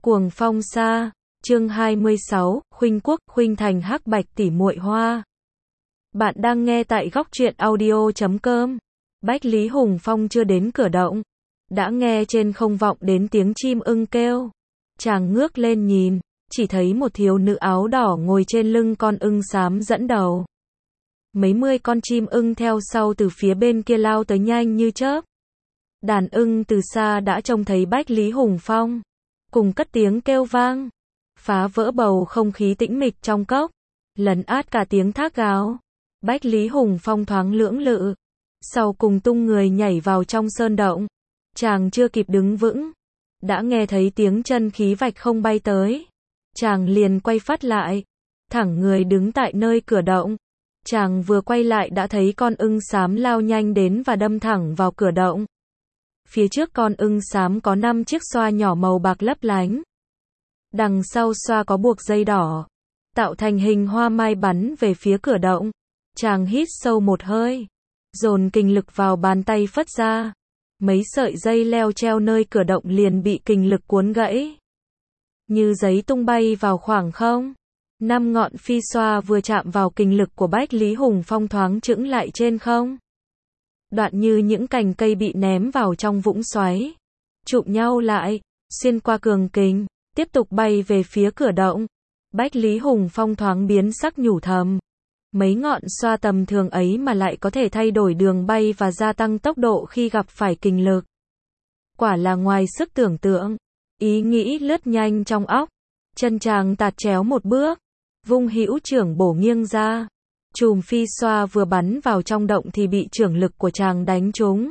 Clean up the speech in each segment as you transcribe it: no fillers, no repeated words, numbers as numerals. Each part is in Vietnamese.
Cuồng phong xa, chương 26, khuynh quốc, khuynh thành hắc bạch tỉ muội hoa. Bạn đang nghe tại góc truyện audio.com. Bách Lý Hùng Phong chưa đến cửa động, đã nghe trên không vọng đến tiếng chim ưng kêu. Chàng ngước lên nhìn, chỉ thấy một thiếu nữ áo đỏ ngồi trên lưng con ưng xám dẫn đầu. Mấy mươi con chim ưng theo sau từ phía bên kia lao tới nhanh như chớp. Đàn ưng từ xa đã trông thấy Bách Lý Hùng Phong, cùng cất tiếng kêu vang, phá vỡ bầu không khí tĩnh mịch trong cốc, lấn át cả tiếng thác gào. Bách Lý Hùng Phong thoáng lưỡng lự, sau cùng tung người nhảy vào trong sơn động. Chàng chưa kịp đứng vững, đã nghe thấy tiếng chân khí vạch không bay tới. Chàng liền quay phát lại, thẳng người đứng tại nơi cửa động. Chàng vừa quay lại đã thấy con ưng xám lao nhanh đến và đâm thẳng vào cửa động. Phía trước con ưng xám có 5 chiếc xoa nhỏ màu bạc lấp lánh. Đằng sau xoa có buộc dây đỏ, tạo thành hình hoa mai bắn về phía cửa động. Chàng hít sâu một hơi, dồn kình lực vào bàn tay phất ra. Mấy sợi dây leo treo nơi cửa động liền bị kình lực cuốn gãy, như giấy tung bay vào khoảng không. 5 ngọn phi xoa vừa chạm vào kình lực của Bách Lý Hùng Phong thoáng chững lại trên không. Đoạn như những cành cây bị ném vào trong vũng xoáy, chụm nhau lại, xuyên qua cường kình, tiếp tục bay về phía cửa động. Bách Lý Hùng Phong thoáng biến sắc nhủ thầm, mấy ngọn xoa tầm thường ấy mà lại có thể thay đổi đường bay và gia tăng tốc độ khi gặp phải kình lực. Quả là ngoài sức tưởng tượng. Ý nghĩ lướt nhanh trong óc, chân chàng tạt chéo một bước, vung hữu trưởng bổ nghiêng ra. Chùm phi xoa vừa bắn vào trong động thì bị chưởng lực của chàng đánh trúng.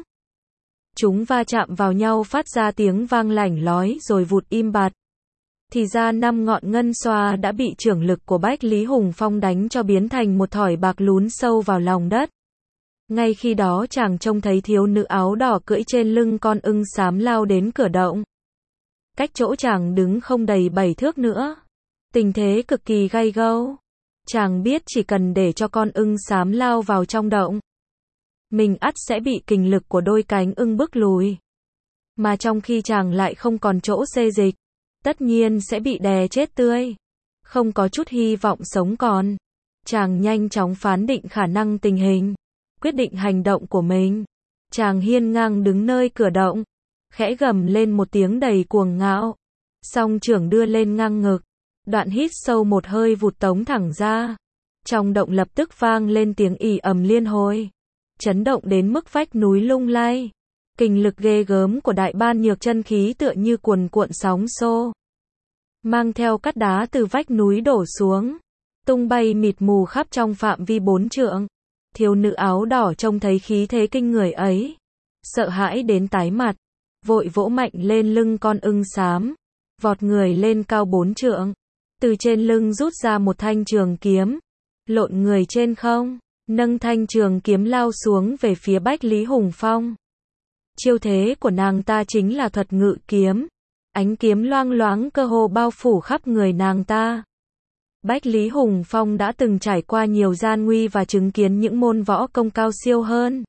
Chúng va chạm vào nhau phát ra tiếng vang lảnh lói rồi vụt im bặt. Thì ra 5 ngọn ngân xoa đã bị chưởng lực của Bách Lý Hùng Phong đánh cho biến thành một thỏi bạc lún sâu vào lòng đất. Ngay khi đó chàng trông thấy thiếu nữ áo đỏ cưỡi trên lưng con ưng xám lao đến cửa động. Cách chỗ chàng đứng không đầy 7 thước nữa. Tình thế cực kỳ gay gâu. Chàng biết chỉ cần để cho con ưng xám lao vào trong động, mình ắt sẽ bị kình lực của đôi cánh ưng bức lùi. Mà trong khi chàng lại không còn chỗ xê dịch, tất nhiên sẽ bị đè chết tươi, không có chút hy vọng sống còn. Chàng nhanh chóng phán định khả năng tình hình, quyết định hành động của mình. Chàng hiên ngang đứng nơi cửa động, khẽ gầm lên một tiếng đầy cuồng ngạo, song trưởng đưa lên ngang ngực. Đoạn hít sâu một hơi vụt tống thẳng ra. Trong động lập tức vang lên tiếng ì ầm liên hồi, chấn động đến mức vách núi lung lay. Kình lực ghê gớm của đại ban nhược chân khí tựa như cuồn cuộn sóng xô, mang theo cát đá từ vách núi đổ xuống, tung bay mịt mù khắp trong phạm vi 4 trượng. Thiếu nữ áo đỏ trông thấy khí thế kinh người ấy, sợ hãi đến tái mặt, vội vỗ mạnh lên lưng con ưng xám, vọt người lên cao 4 trượng. Từ trên lưng rút ra một thanh trường kiếm, lộn người trên không, nâng thanh trường kiếm lao xuống về phía Bách Lý Hùng Phong. Chiêu thế của nàng ta chính là thuật ngự kiếm, ánh kiếm loang loáng cơ hồ bao phủ khắp người nàng ta. Bách Lý Hùng Phong đã từng trải qua nhiều gian nguy và chứng kiến những môn võ công cao siêu hơn.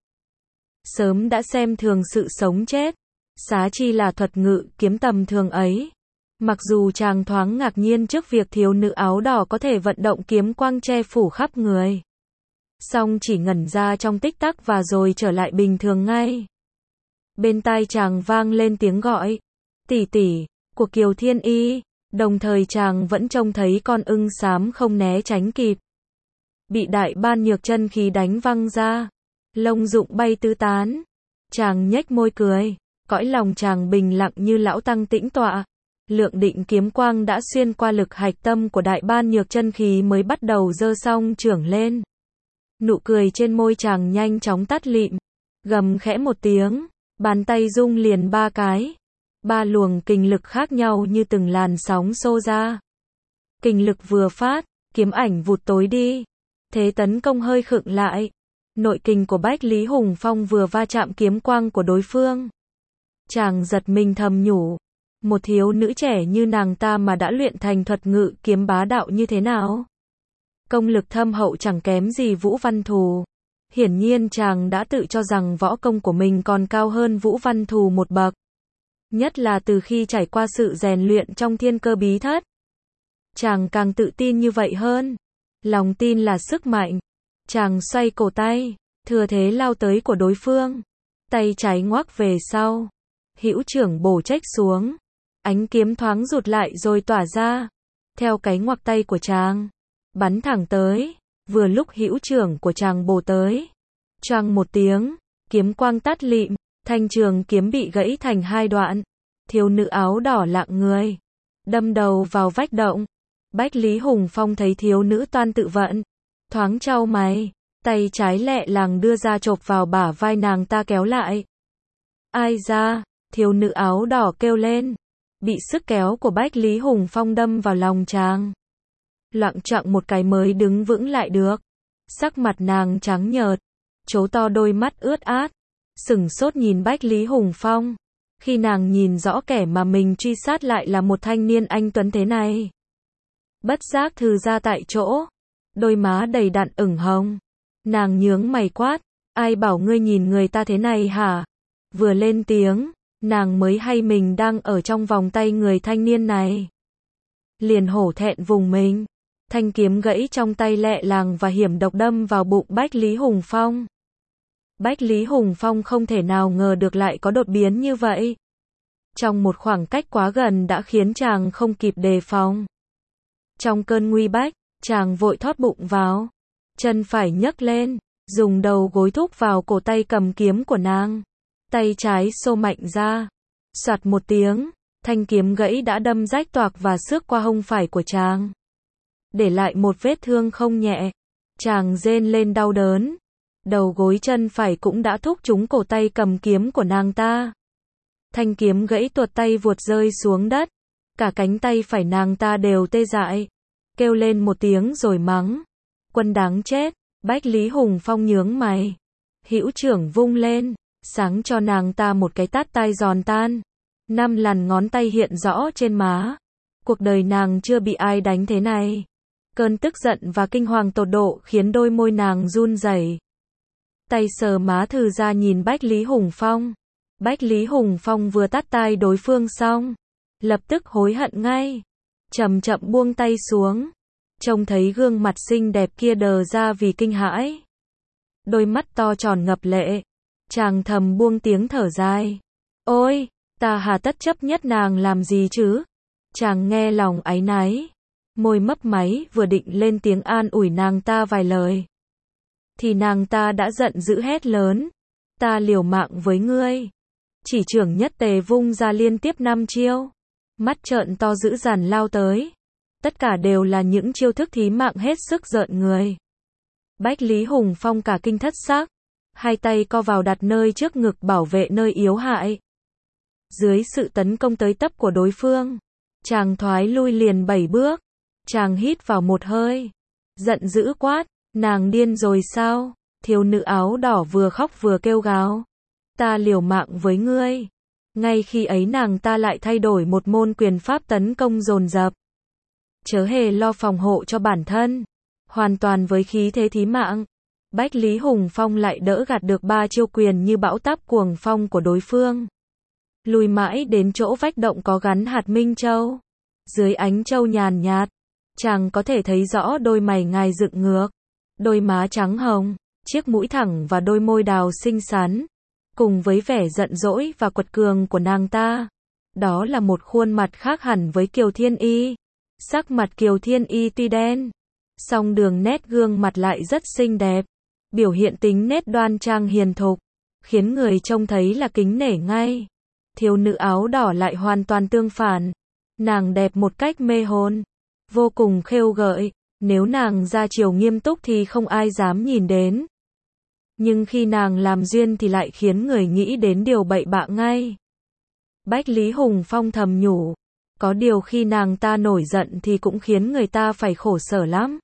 Sớm đã xem thường sự sống chết, xá chi là thuật ngự kiếm tầm thường ấy. Mặc dù chàng thoáng ngạc nhiên trước việc thiếu nữ áo đỏ có thể vận động kiếm quang che phủ khắp người, song chỉ ngẩn ra trong tích tắc và rồi trở lại bình thường ngay. Bên tai chàng vang lên tiếng gọi, tỷ tỷ, của Kiều Thiên Y, đồng thời chàng vẫn trông thấy con ưng xám không né tránh kịp, bị đại ban nhược chân khí đánh văng ra, lông rụng bay tứ tán. Chàng nhếch môi cười, cõi lòng chàng bình lặng như lão tăng tĩnh tọa. Lượng định kiếm quang đã xuyên qua lực hạch tâm của đại ban nhược chân khí mới bắt đầu giơ song trưởng lên. Nụ cười trên môi chàng nhanh chóng tắt lịm, gầm khẽ một tiếng, bàn tay rung liền 3 cái. 3 luồng kình lực khác nhau như từng làn sóng xô ra. Kình lực vừa phát, kiếm ảnh vụt tối đi. Thế tấn công hơi khựng lại. Nội kình của Bách Lý Hùng Phong vừa va chạm kiếm quang của đối phương. Chàng giật mình thầm nhủ, một thiếu nữ trẻ như nàng ta mà đã luyện thành thuật ngự kiếm bá đạo như thế nào? Công lực thâm hậu chẳng kém gì Vũ Văn Thù. Hiển nhiên chàng đã tự cho rằng võ công của mình còn cao hơn Vũ Văn Thù một bậc. Nhất là từ khi trải qua sự rèn luyện trong thiên cơ bí thất. Chàng càng tự tin như vậy hơn. Lòng tin là sức mạnh. Chàng xoay cổ tay, thừa thế lao tới của đối phương. Tay trái ngoắc về sau. Hữu trưởng bổ chếch xuống. Ánh kiếm thoáng rụt lại rồi tỏa ra. Theo cái ngoặc tay của chàng. Bắn thẳng tới. Vừa lúc hữu trưởng của chàng bổ tới. Choang một tiếng. Kiếm quang tắt lịm. Thanh trường kiếm bị gãy thành hai đoạn. Thiếu nữ áo đỏ lạng người. Đâm đầu vào vách động. Bách Lý Hùng Phong thấy thiếu nữ toan tự vận. Thoáng chau mày. Tay trái lẹ làng đưa ra chộp vào bả vai nàng ta kéo lại. Ai ra, thiếu nữ áo đỏ kêu lên. Bị sức kéo của Bách Lý Hùng Phong đâm vào lòng chàng. Loạng choạng một cái mới đứng vững lại được. Sắc mặt nàng trắng nhợt. Trố to đôi mắt ướt át. Sửng sốt nhìn Bách Lý Hùng Phong. Khi nàng nhìn rõ kẻ mà mình truy sát lại là một thanh niên anh tuấn thế này. Bất giác thư ra tại chỗ. Đôi má đầy đặn ửng hồng. Nàng nhướng mày quát. Ai bảo ngươi nhìn người ta thế này hả? Vừa lên tiếng, nàng mới hay mình đang ở trong vòng tay người thanh niên này. Liền hổ thẹn vùng mình. Thanh kiếm gãy trong tay lẹ làng và hiểm độc đâm vào bụng Bách Lý Hùng Phong. Bách Lý Hùng Phong không thể nào ngờ được lại có đột biến như vậy. Trong một khoảng cách quá gần đã khiến chàng không kịp đề phòng. Trong cơn nguy bách, chàng vội thót bụng vào. Chân phải nhấc lên, dùng đầu gối thúc vào cổ tay cầm kiếm của nàng. Tay trái xô mạnh ra. Soạt một tiếng, thanh kiếm gãy đã đâm rách toạc và xước qua hông phải của chàng. Để lại một vết thương không nhẹ. Chàng rên lên đau đớn. Đầu gối chân phải cũng đã thúc trúng cổ tay cầm kiếm của nàng ta. Thanh kiếm gãy tuột tay vuột rơi xuống đất. Cả cánh tay phải nàng ta đều tê dại. Kêu lên một tiếng rồi mắng. Quân đáng chết. Bách Lý Hùng Phong nhướng mày. Hữu trưởng vung lên. Sáng cho nàng ta một cái tát tai giòn tan. 5 lằn ngón tay hiện rõ trên má. Cuộc đời nàng chưa bị ai đánh thế này. Cơn tức giận và kinh hoàng tột độ khiến đôi môi nàng run rẩy. Tay sờ má thư ra nhìn Bách Lý Hùng Phong. Bách Lý Hùng Phong vừa tát tai đối phương xong. Lập tức hối hận ngay. Chậm chậm buông tay xuống. Trông thấy gương mặt xinh đẹp kia đờ ra vì kinh hãi. Đôi mắt to tròn ngập lệ. Chàng thầm buông tiếng thở dài. Ôi, ta hà tất chấp nhất nàng làm gì chứ? Chàng nghe lòng áy náy. Môi mấp máy vừa định lên tiếng an ủi nàng ta vài lời. Thì nàng ta đã giận dữ hét lớn. Ta liều mạng với ngươi. Chỉ trưởng nhất tề vung ra liên tiếp 5 chiêu. Mắt trợn to dữ dằn lao tới. Tất cả đều là những chiêu thức thí mạng hết sức rợn người. Bách Lý Hùng Phong cả kinh thất xác. Hai tay co vào đặt nơi trước ngực bảo vệ nơi yếu hại. Dưới sự tấn công tới tấp của đối phương, chàng thoái lui liền 7 bước. Chàng hít vào một hơi. Giận dữ quát. Nàng điên rồi sao? Thiếu nữ áo đỏ vừa khóc vừa kêu gào. Ta liều mạng với ngươi. Ngay khi ấy nàng ta lại thay đổi một môn quyền pháp tấn công dồn dập. Chớ hề lo phòng hộ cho bản thân. Hoàn toàn với khí thế thí mạng. Bách Lý Hùng Phong lại đỡ gạt được 3 chiêu quyền như bão táp cuồng phong của đối phương. Lùi mãi đến chỗ vách động có gắn hạt minh châu. Dưới ánh châu nhàn nhạt, chàng có thể thấy rõ đôi mày ngài dựng ngược. Đôi má trắng hồng, chiếc mũi thẳng và đôi môi đào xinh xắn. Cùng với vẻ giận dỗi và quật cường của nàng ta. Đó là một khuôn mặt khác hẳn với Kiều Thiên Y. Sắc mặt Kiều Thiên Y tuy đen, song đường nét gương mặt lại rất xinh đẹp. Biểu hiện tính nét đoan trang hiền thục, khiến người trông thấy là kính nể ngay. Thiếu nữ áo đỏ lại hoàn toàn tương phản. Nàng đẹp một cách mê hồn, vô cùng khêu gợi. Nếu nàng ra chiều nghiêm túc thì không ai dám nhìn đến. Nhưng khi nàng làm duyên thì lại khiến người nghĩ đến điều bậy bạ ngay. Bách Lý Hùng Phong thầm nhủ. Có điều khi nàng ta nổi giận thì cũng khiến người ta phải khổ sở lắm.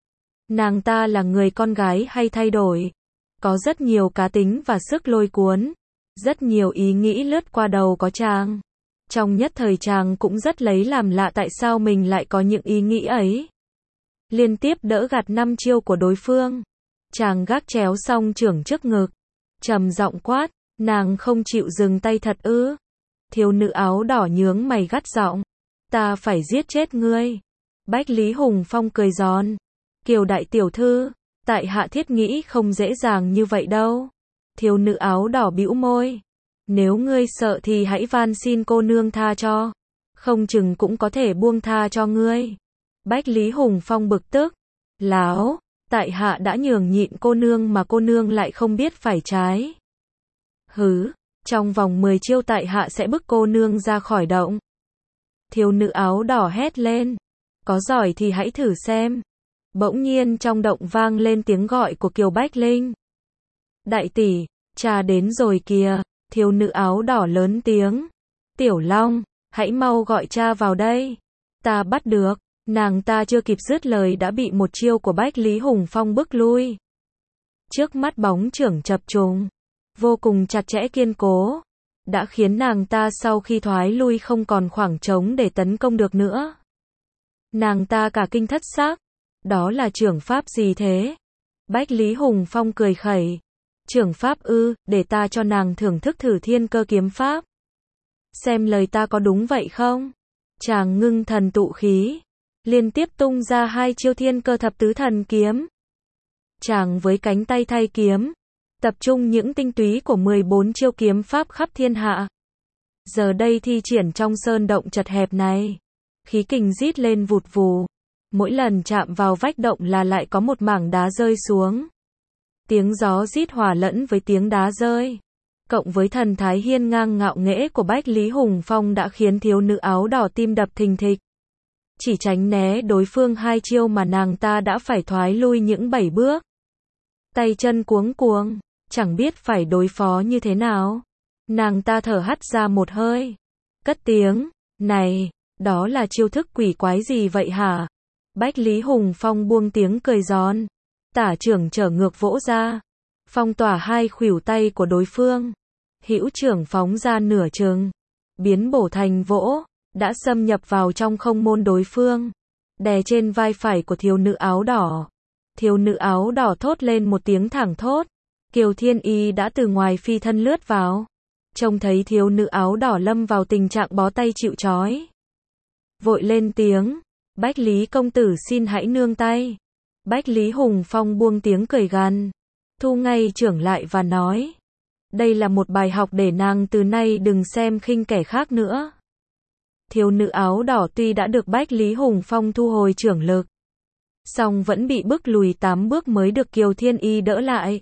Nàng ta là người con gái hay thay đổi. Có rất nhiều cá tính và sức lôi cuốn. Rất nhiều ý nghĩ lướt qua đầu có chàng. Trong nhất thời chàng cũng rất lấy làm lạ tại sao mình lại có những ý nghĩ ấy. Liên tiếp đỡ gạt 5 chiêu của đối phương. Chàng gác chéo xong chưởng trước ngực. Trầm giọng quát. Nàng không chịu dừng tay thật ư? Thiếu nữ áo đỏ nhướng mày gắt giọng. Ta phải giết chết ngươi. Bách Lý Hùng Phong cười giòn. Kiều đại tiểu thư, tại hạ thiết nghĩ không dễ dàng như vậy đâu. Thiếu nữ áo đỏ bĩu môi. Nếu ngươi sợ thì hãy van xin cô nương tha cho. Không chừng cũng có thể buông tha cho ngươi. Bách Lý Hùng Phong bực tức. Láo, tại hạ đã nhường nhịn cô nương mà cô nương lại không biết phải trái. Hứ, trong vòng 10 chiêu tại hạ sẽ bức cô nương ra khỏi động. Thiếu nữ áo đỏ hét lên. Có giỏi thì hãy thử xem. Bỗng nhiên trong động vang lên tiếng gọi của Kiều Bách Linh. Đại tỷ, cha đến rồi kìa. Thiếu nữ áo đỏ lớn tiếng. Tiểu Long, hãy mau gọi cha vào đây. Ta bắt được. Nàng ta chưa kịp dứt lời đã bị một chiêu của Bách Lý Hùng Phong bức lui. Trước mắt bóng chưởng chập trùng, vô cùng chặt chẽ kiên cố, đã khiến nàng ta sau khi thoái lui không còn khoảng trống để tấn công được nữa. Nàng ta cả kinh thất xác. Đó là chưởng pháp gì thế? Bách Lý Hùng Phong cười khẩy. Chưởng pháp ư, để ta cho nàng thưởng thức thử thiên cơ kiếm pháp. Xem lời ta có đúng vậy không? Chàng ngưng thần tụ khí, liên tiếp tung ra 2 chiêu thiên cơ thập tứ thần kiếm. Chàng với cánh tay thay kiếm, tập trung những tinh túy của 14 chiêu kiếm pháp khắp thiên hạ. Giờ đây thi triển trong sơn động chật hẹp này, khí kình rít lên vụt vù. Mỗi lần chạm vào vách động là lại có một mảng đá rơi xuống. Tiếng gió rít hòa lẫn với tiếng đá rơi, cộng với thần thái hiên ngang ngạo nghễ của Bách Lý Hùng Phong đã khiến thiếu nữ áo đỏ tim đập thình thịch. Chỉ tránh né đối phương 2 chiêu mà nàng ta đã phải thoái lui những 7 bước. Tay chân cuống cuồng, chẳng biết phải đối phó như thế nào. Nàng ta thở hắt ra một hơi, cất tiếng, này, đó là chiêu thức quỷ quái gì vậy hả? Bách Lý Hùng Phong buông tiếng cười giòn, tả chưởng trở ngược vỗ ra, phong tỏa 2 khuỷu tay của đối phương. Hữu chưởng phóng ra nửa chừng, biến bổ thành vỗ, đã xâm nhập vào trong không môn đối phương, đè trên vai phải của thiếu nữ áo đỏ. Thiếu nữ áo đỏ thốt lên một tiếng thẳng thốt. Kiều Thiên Y đã từ ngoài phi thân lướt vào, trông thấy thiếu nữ áo đỏ lâm vào tình trạng bó tay chịu trói, vội lên tiếng, Bách Lý công tử xin hãy nương tay. Bách Lý Hùng Phong buông tiếng cười gằn, thu ngay chưởng lại và nói, đây là một bài học để nàng từ nay đừng xem khinh kẻ khác nữa. Thiếu nữ áo đỏ tuy đã được Bách Lý Hùng Phong thu hồi chưởng lực, song vẫn bị bức lùi 8 bước mới được Kiều Thiên Y đỡ lại.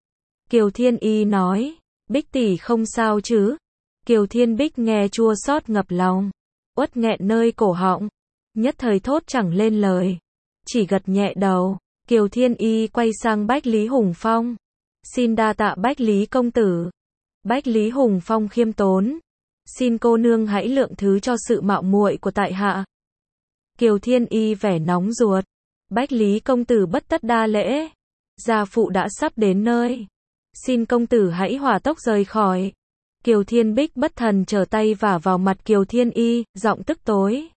Kiều Thiên Y nói, Bích tỷ không sao chứ? Kiều Thiên Bích nghe chua xót ngập lòng, uất nghẹn nơi cổ họng, nhất thời thốt chẳng lên lời, chỉ gật nhẹ đầu. Kiều Thiên Y quay sang Bách Lý Hùng Phong, xin đa tạ Bách Lý công tử. Bách Lý Hùng Phong khiêm tốn, xin cô nương hãy lượng thứ cho sự mạo muội của tại hạ. Kiều Thiên Y vẻ nóng ruột, Bách Lý công tử bất tất đa lễ, gia phụ đã sắp đến nơi, xin công tử hãy hỏa tốc rời khỏi. Kiều Thiên Bích bất thần trở tay vả vào mặt Kiều Thiên Y, giọng tức tối.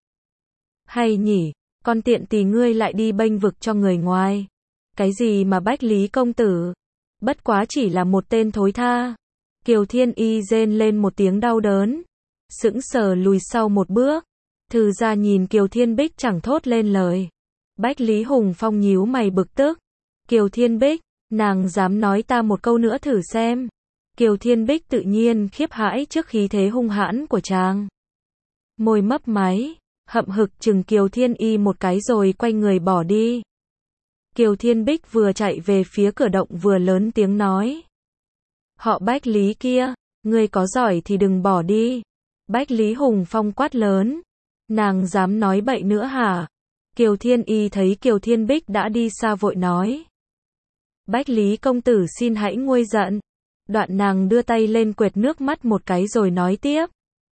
Hay nhỉ, con tiện tỳ ngươi lại đi bênh vực cho người ngoài. Cái gì mà Bách Lý công tử, bất quá chỉ là một tên thối tha. Kiều Thiên Y rên lên một tiếng đau đớn, sững sờ lùi sau một bước, thư ra nhìn Kiều Thiên Bích chẳng thốt lên lời. Bách Lý Hùng Phong nhíu mày bực tức. Kiều Thiên Bích, nàng dám nói ta một câu nữa thử xem. Kiều Thiên Bích tự nhiên khiếp hãi trước khí thế hung hãn của chàng. Môi mấp máy, hậm hực chừng Kiều Thiên Y một cái rồi quay người bỏ đi. Kiều Thiên Bích vừa chạy về phía cửa động vừa lớn tiếng nói. Họ Bách Lý kia, ngươi có giỏi thì đừng bỏ đi. Bách Lý Hùng Phong quát lớn. Nàng dám nói bậy nữa hả? Kiều Thiên Y thấy Kiều Thiên Bích đã đi xa vội nói. Bách Lý công tử xin hãy nguôi giận. Đoạn nàng đưa tay lên quệt nước mắt một cái rồi nói tiếp.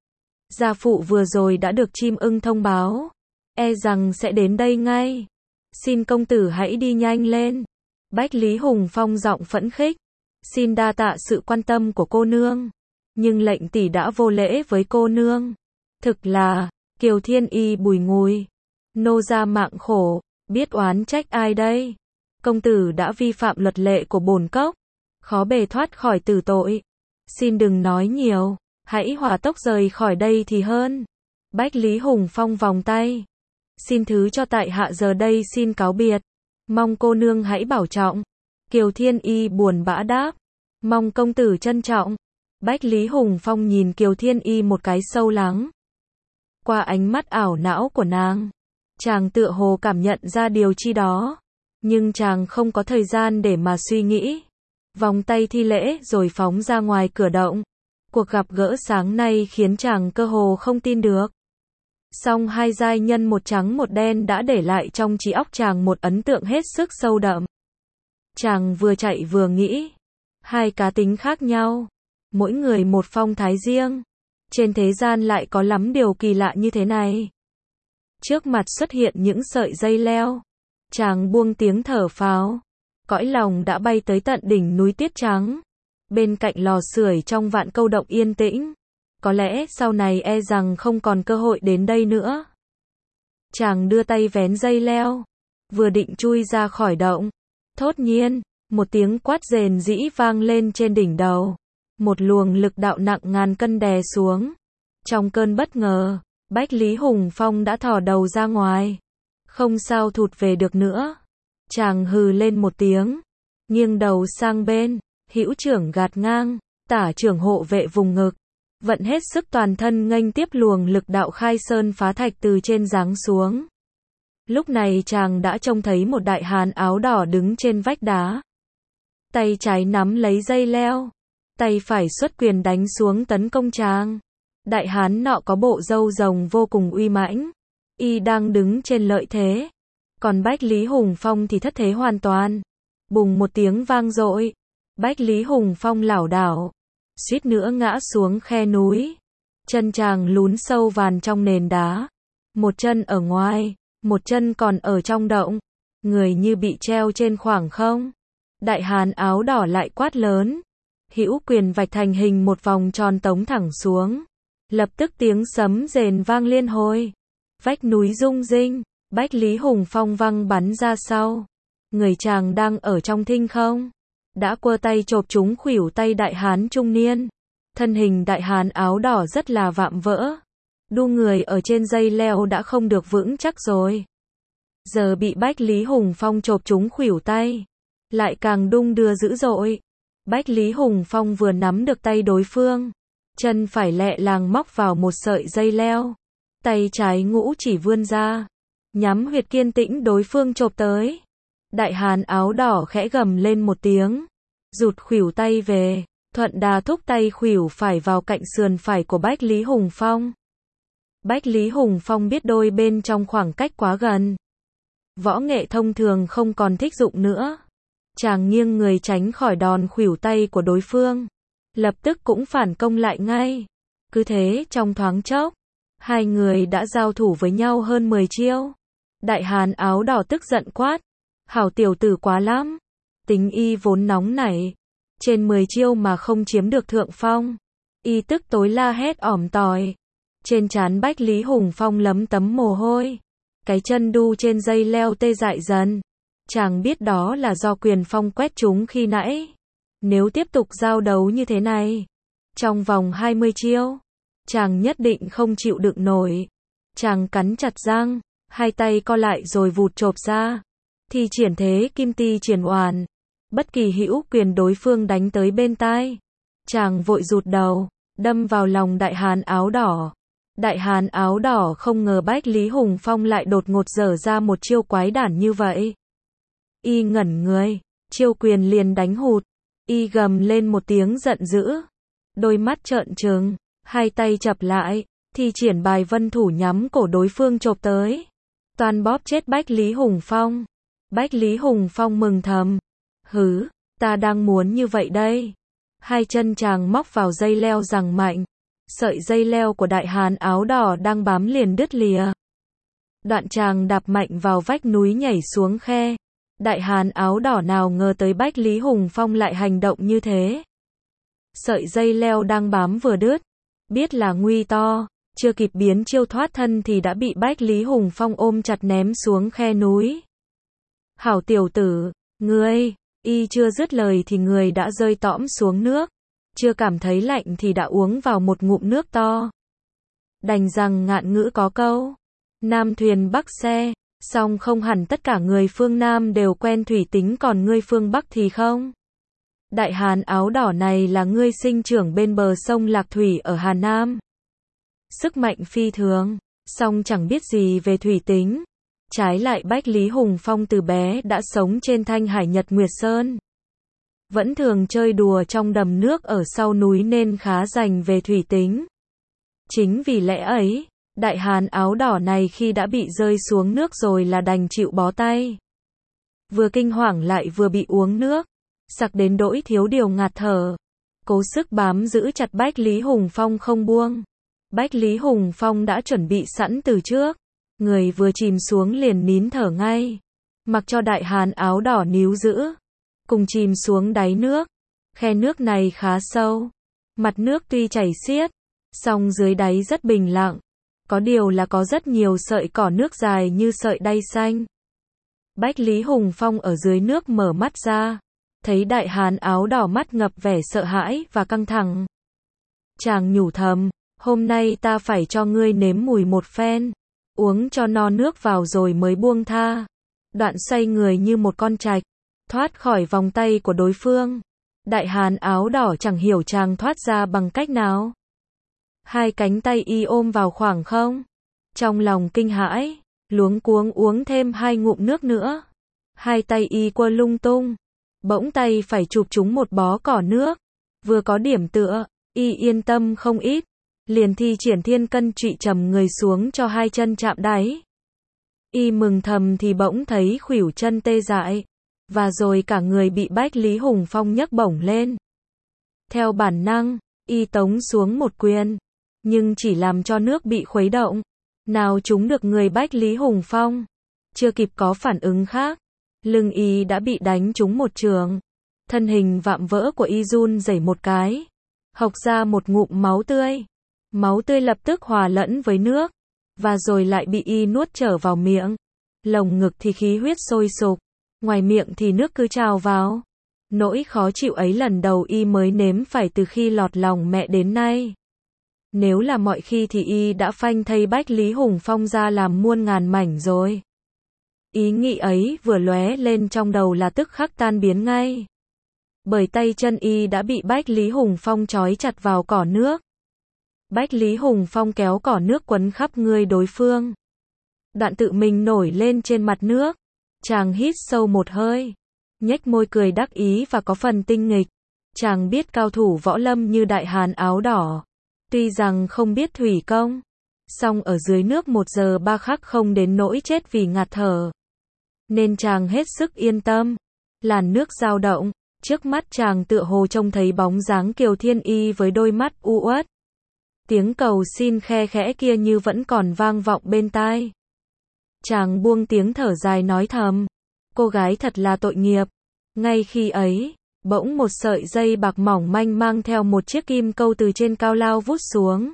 Gia phụ vừa rồi đã được chim ưng thông báo, e rằng sẽ đến đây ngay. Xin công tử hãy đi nhanh lên. Bách Lý Hùng Phong giọng phẫn khích. Xin đa tạ sự quan tâm của cô nương, nhưng lệnh tỷ đã vô lễ với cô nương. Thực là, Kiều Thiên Y bùi ngùi. Nô gia mạng khổ, biết oán trách ai đây? Công tử đã vi phạm luật lệ của bổn cốc, khó bề thoát khỏi tử tội. Xin đừng nói nhiều, hãy hỏa tốc rời khỏi đây thì hơn. Bách Lý Hùng Phong vòng tay. Xin thứ cho tại hạ giờ đây xin cáo biệt. Mong cô nương hãy bảo trọng. Kiều Thiên Y buồn bã đáp. Mong công tử trân trọng. Bách Lý Hùng Phong nhìn Kiều Thiên Y một cái sâu lắng. Qua ánh mắt ảo não của nàng, chàng tựa hồ cảm nhận ra điều chi đó. Nhưng chàng không có thời gian để mà suy nghĩ. Vòng tay thi lễ rồi phóng ra ngoài cửa động. Cuộc gặp gỡ sáng nay khiến chàng cơ hồ không tin được. Song hai giai nhân một trắng một đen đã để lại trong trí óc chàng một ấn tượng hết sức sâu đậm. Chàng vừa chạy vừa nghĩ. Hai cá tính khác nhau. Mỗi người một phong thái riêng. Trên thế gian lại có lắm điều kỳ lạ như thế này. Trước mặt xuất hiện những sợi dây leo. Chàng buông tiếng thở phào. Cõi lòng đã bay tới tận đỉnh núi Tiết Trắng. Bên cạnh lò sưởi trong Vạn Câu động yên tĩnh. Có lẽ sau này e rằng không còn cơ hội đến đây nữa. Chàng đưa tay vén dây leo. Vừa định chui ra khỏi động. Thốt nhiên, một tiếng quát rền rĩ vang lên trên đỉnh đầu. Một luồng lực đạo nặng ngàn cân đè xuống. Trong cơn bất ngờ, Bách Lý Hùng Phong đã thò đầu ra ngoài. Không sao thụt về được nữa. Chàng hừ lên một tiếng. Nghiêng đầu sang bên. Hữu trưởng gạt ngang. Tả trưởng hộ vệ vùng ngực. Vận hết sức toàn thân nghênh tiếp luồng lực đạo khai sơn phá thạch từ trên giáng xuống. Lúc này chàng đã trông thấy một đại hán áo đỏ đứng trên vách đá. Tay trái nắm lấy dây leo. Tay phải xuất quyền đánh xuống tấn công chàng. Đại hán nọ có bộ râu rồng vô cùng uy mãnh. Y đang đứng trên lợi thế. Còn Bách Lý Hùng Phong thì thất thế hoàn toàn. Bùng một tiếng vang dội. Bách Lý Hùng Phong lảo đảo. Suýt nữa ngã xuống khe núi. Chân chàng lún sâu vàn trong nền đá. Một chân ở ngoài. Một chân còn ở trong động. Người như bị treo trên khoảng không. Đại hán áo đỏ lại quát lớn. Hữu quyền vạch thành hình một vòng tròn tống thẳng xuống. Lập tức tiếng sấm rền vang liên hồi. Vách núi rung rinh. Bách Lý Hùng Phong văng bắn ra sau. Người chàng đang ở trong thinh không. Đã quơ tay chộp trúng khuỷu tay đại hán trung niên. Thân hình đại hán áo đỏ rất là vạm vỡ. Đu người ở trên dây leo đã không được vững chắc rồi. Giờ bị Bách Lý Hùng Phong chộp trúng khuỷu tay. Lại càng đung đưa dữ dội. Bách Lý Hùng Phong vừa nắm được tay đối phương. Chân phải lẹ làng móc vào một sợi dây leo. Tay trái ngũ chỉ vươn ra. Nhắm huyệt kiên tĩnh đối phương chộp tới. Đại hán áo đỏ khẽ gầm lên một tiếng. Rụt khuỷu tay về. Thuận đà thúc tay khuỷu phải vào cạnh sườn phải của Bách Lý Hùng Phong. Bách Lý Hùng Phong biết đôi bên trong khoảng cách quá gần. Võ nghệ thông thường không còn thích dụng nữa. Chàng nghiêng người tránh khỏi đòn khuỷu tay của đối phương. Lập tức cũng phản công lại ngay. Cứ thế trong thoáng chốc. Hai người đã giao thủ với nhau hơn 10 chiêu. Đại hán áo đỏ tức giận quát. Hảo tiểu tử quá lắm. Tính y vốn nóng nảy. Trên 10 chiêu mà không chiếm được thượng phong. Y tức tối la hét ỏm tỏi. Trên trán Bách Lý Hùng Phong lấm tấm mồ hôi. Cái chân đu trên dây leo tê dại dần. Chàng biết đó là do quyền phong quét trúng khi nãy. Nếu tiếp tục giao đấu như thế này, trong vòng 20 chiêu, chàng nhất định không chịu đựng nổi. Chàng cắn chặt răng, hai tay co lại rồi vụt chộp ra. Thi triển thế kim ti triển oàn. Bất kỳ hữu quyền đối phương đánh tới bên tai. Chàng vội rụt đầu, đâm vào lòng đại hán áo đỏ. Đại hán áo đỏ không ngờ Bách Lý Hùng Phong lại đột ngột dở ra một chiêu quái đản như vậy. Y ngẩn người, chiêu quyền liền đánh hụt. Y gầm lên một tiếng giận dữ. Đôi mắt trợn trừng, hai tay chập lại, thi triển bài vân thủ nhắm cổ đối phương chộp tới. Toàn bóp chết Bách Lý Hùng Phong. Bách Lý Hùng Phong mừng thầm. Hứ, ta đang muốn như vậy đây. Hai chân chàng móc vào dây leo giằng mạnh. Sợi dây leo của đại hán áo đỏ đang bám liền đứt lìa. Đoạn chàng đạp mạnh vào vách núi nhảy xuống khe. Đại hán áo đỏ nào ngờ tới Bách Lý Hùng Phong lại hành động như thế. Sợi dây leo đang bám vừa đứt. Biết là nguy to, chưa kịp biến chiêu thoát thân thì đã bị Bách Lý Hùng Phong ôm chặt ném xuống khe núi. Hảo tiểu tử, ngươi, y chưa dứt lời thì người đã rơi tõm xuống nước. chưa cảm thấy lạnh thì đã uống vào một ngụm nước to. Đành rằng ngạn ngữ có câu, Nam thuyền Bắc xe, song không hẳn tất cả người phương Nam đều quen thủy tính còn người phương Bắc thì không. Đại hán áo đỏ này là người sinh trưởng bên bờ sông Lạc Thủy ở Hà Nam. Sức mạnh phi thường, song chẳng biết gì về thủy tính. Trái lại Bách Lý Hùng Phong từ bé đã sống trên Thanh Hải Nhật Nguyệt Sơn. Vẫn thường chơi đùa trong đầm nước ở sau núi nên khá rành về thủy tính. Chính vì lẽ ấy, đại hán áo đỏ này khi đã bị rơi xuống nước rồi là đành chịu bó tay. Vừa kinh hoàng lại vừa bị uống nước, sặc đến đỗi thiếu điều ngạt thở. Cố sức bám giữ chặt Bách Lý Hùng Phong không buông. Bách Lý Hùng Phong đã chuẩn bị sẵn từ trước. Người vừa chìm xuống liền nín thở ngay. Mặc cho đại hán áo đỏ níu giữ. Cùng chìm xuống đáy nước. Khe nước này khá sâu. Mặt nước tuy chảy xiết, song dưới đáy rất bình lặng. Có điều là có rất nhiều sợi cỏ nước dài như sợi đay xanh. Bách Lý Hùng Phong ở dưới nước mở mắt ra. Thấy đại hán áo đỏ mắt ngập vẻ sợ hãi và căng thẳng. Chàng nhủ thầm, hôm nay ta phải cho ngươi nếm mùi một phen. Uống cho no nước vào rồi mới buông tha. Đoạn xoay người như một con trạch, thoát khỏi vòng tay của đối phương. Đại hán áo đỏ chẳng hiểu chàng thoát ra bằng cách nào. Hai cánh tay y ôm vào khoảng không. Trong lòng kinh hãi, luống cuống uống thêm 2 ngụm nước nữa. Hai tay y quơ lung tung. Bỗng tay phải chụp trúng một bó cỏ nước. Vừa có điểm tựa, y yên tâm không ít. Liền thi triển thiên cân trụy trầm người xuống cho 2 chân chạm đáy. Y mừng thầm thì bỗng thấy khuỷu chân tê dại. Và rồi cả người bị Bách Lý Hùng Phong nhấc bổng lên. Theo bản năng, y tống xuống một quyền. Nhưng chỉ làm cho nước bị khuấy động. Nào trúng được người Bách Lý Hùng Phong. Chưa kịp có phản ứng khác. Lưng y đã bị đánh trúng một trường. Thân hình vạm vỡ của y run rẩy một cái. Hộc ra một ngụm máu tươi. Máu tươi lập tức hòa lẫn với nước. Và rồi lại bị y nuốt trở vào miệng. Lồng ngực thì khí huyết sôi sục. Ngoài miệng thì nước cứ trào vào. Nỗi khó chịu ấy lần đầu y mới nếm phải từ khi lọt lòng mẹ đến nay. Nếu là mọi khi thì y đã phanh thây Bách Lý Hùng Phong ra làm muôn ngàn mảnh rồi. Ý nghĩ ấy vừa lóe lên trong đầu là tức khắc tan biến ngay. Bởi tay chân y đã bị Bách Lý Hùng Phong trói chặt vào cỏ nước. Bách Lý Hùng Phong kéo cỏ nước quấn khắp người đối phương. Đoạn tự mình nổi lên trên mặt nước. Chàng hít sâu một hơi. Nhếch môi cười đắc ý và có phần tinh nghịch. Chàng biết cao thủ võ lâm như đại hán áo đỏ. Tuy rằng không biết thủy công. Song ở dưới nước 1 giờ 3 khắc không đến nỗi chết vì ngạt thở. Nên chàng hết sức yên tâm. Làn nước dao động. Trước mắt chàng tựa hồ trông thấy bóng dáng Kiều Thiên Y với đôi mắt u uất. Tiếng cầu xin khe khẽ kia như vẫn còn vang vọng bên tai. Chàng buông tiếng thở dài nói thầm. Cô gái thật là tội nghiệp. Ngay khi ấy, bỗng một sợi dây bạc mỏng manh mang theo một chiếc kim câu từ trên cao lao vút xuống.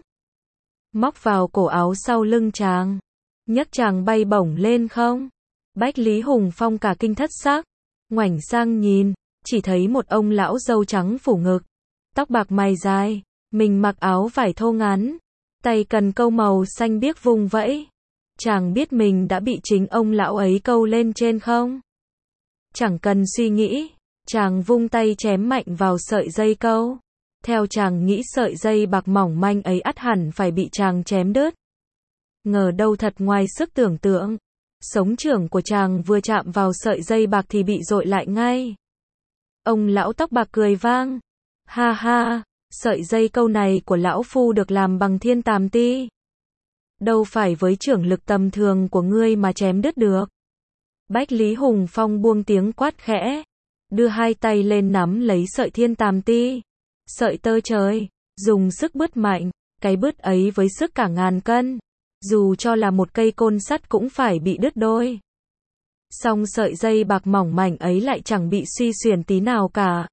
Móc vào cổ áo sau lưng chàng. Nhấc chàng bay bổng lên không. Bách Lý Hùng Phong cả kinh thất xác. Ngoảnh sang nhìn, chỉ thấy một ông lão râu trắng phủ ngực. Tóc bạc mày dài, mình mặc áo vải thô ngắn. Tay cần câu màu xanh biếc vung vẫy. Chàng biết mình đã bị chính ông lão ấy câu lên trên không? Chẳng cần suy nghĩ, chàng vung tay chém mạnh vào sợi dây câu. Theo chàng nghĩ sợi dây bạc mỏng manh ấy ắt hẳn phải bị chàng chém đứt. Ngờ đâu thật ngoài sức tưởng tượng. Sống trưởng của chàng vừa chạm vào sợi dây bạc thì bị dội lại ngay. Ông lão tóc bạc cười vang. Ha ha, sợi dây câu này của lão phu được làm bằng thiên tàm ti. Đâu phải với trưởng lực tầm thường của ngươi mà chém đứt được. Bách Lý Hùng Phong buông tiếng quát khẽ. Đưa 2 tay lên nắm lấy sợi thiên tàm ti. Sợi tơ trời, dùng sức bứt mạnh. Cái bứt ấy với sức cả ngàn cân. Dù cho là một cây côn sắt cũng phải bị đứt đôi. Song sợi dây bạc mỏng mảnh ấy lại chẳng bị suy xuyển tí nào cả.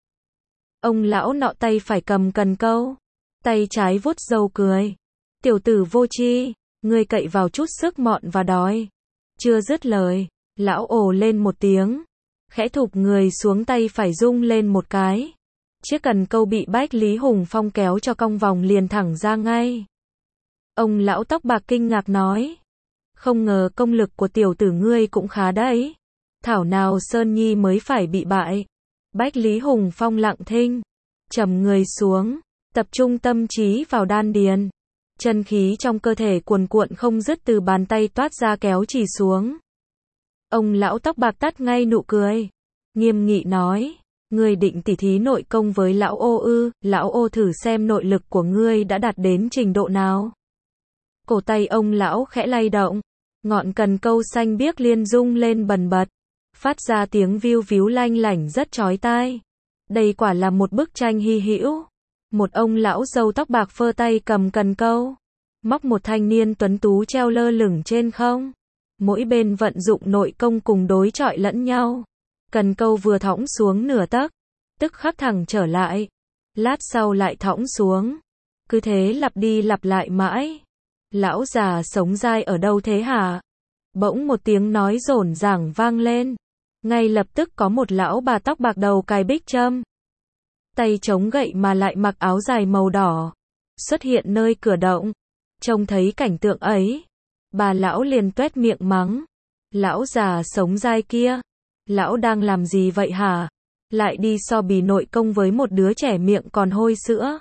Ông lão nọ tay phải cầm cần câu. Tay trái vuốt râu cười. Tiểu tử vô tri, ngươi cậy vào chút sức mọn và đói. Chưa dứt lời, lão ồ lên một tiếng. Khẽ thụp người xuống tay phải rung lên một cái. Chiếc cần câu bị Bách Lý Hùng Phong kéo cho cong vòng liền thẳng ra ngay. Ông lão tóc bạc kinh ngạc nói. Không ngờ công lực của tiểu tử ngươi cũng khá đấy. Thảo nào Sơn Nhi mới phải bị bại. Bách Lý Hùng Phong lặng thinh. Trầm người xuống. Tập trung tâm trí vào đan điền. Chân khí trong cơ thể cuồn cuộn không dứt từ bàn tay toát ra kéo chỉ xuống. Ông lão tóc bạc tắt ngay nụ cười. Nghiêm nghị nói. Ngươi định tỉ thí nội công với lão ô ư, lão ô thử xem nội lực của ngươi đã đạt đến trình độ nào. Cổ tay ông lão khẽ lay động. Ngọn cần câu xanh biếc liên rung lên bần bật. Phát ra tiếng viu víu lanh lảnh rất chói tai. Đây quả là một bức tranh hy hữu. Một ông lão râu tóc bạc phơ tay cầm cần câu. Móc một thanh niên tuấn tú treo lơ lửng trên không. Mỗi bên vận dụng nội công cùng đối chọi lẫn nhau. Cần câu vừa thõng xuống nửa tấc, tức khắc thẳng trở lại. Lát sau lại thõng xuống. Cứ thế lặp đi lặp lại mãi. Lão già sống dai ở đâu thế hả? Bỗng một tiếng nói rồn ràng vang lên. Ngay lập tức có một lão bà tóc bạc đầu cài bích châm. Tay chống gậy mà lại mặc áo dài màu đỏ. Xuất hiện nơi cửa động. Trông thấy cảnh tượng ấy. Bà lão liền tuét miệng mắng. Lão già sống dai kia. Lão đang làm gì vậy hả? Lại đi so bì nội công với một đứa trẻ miệng còn hôi sữa.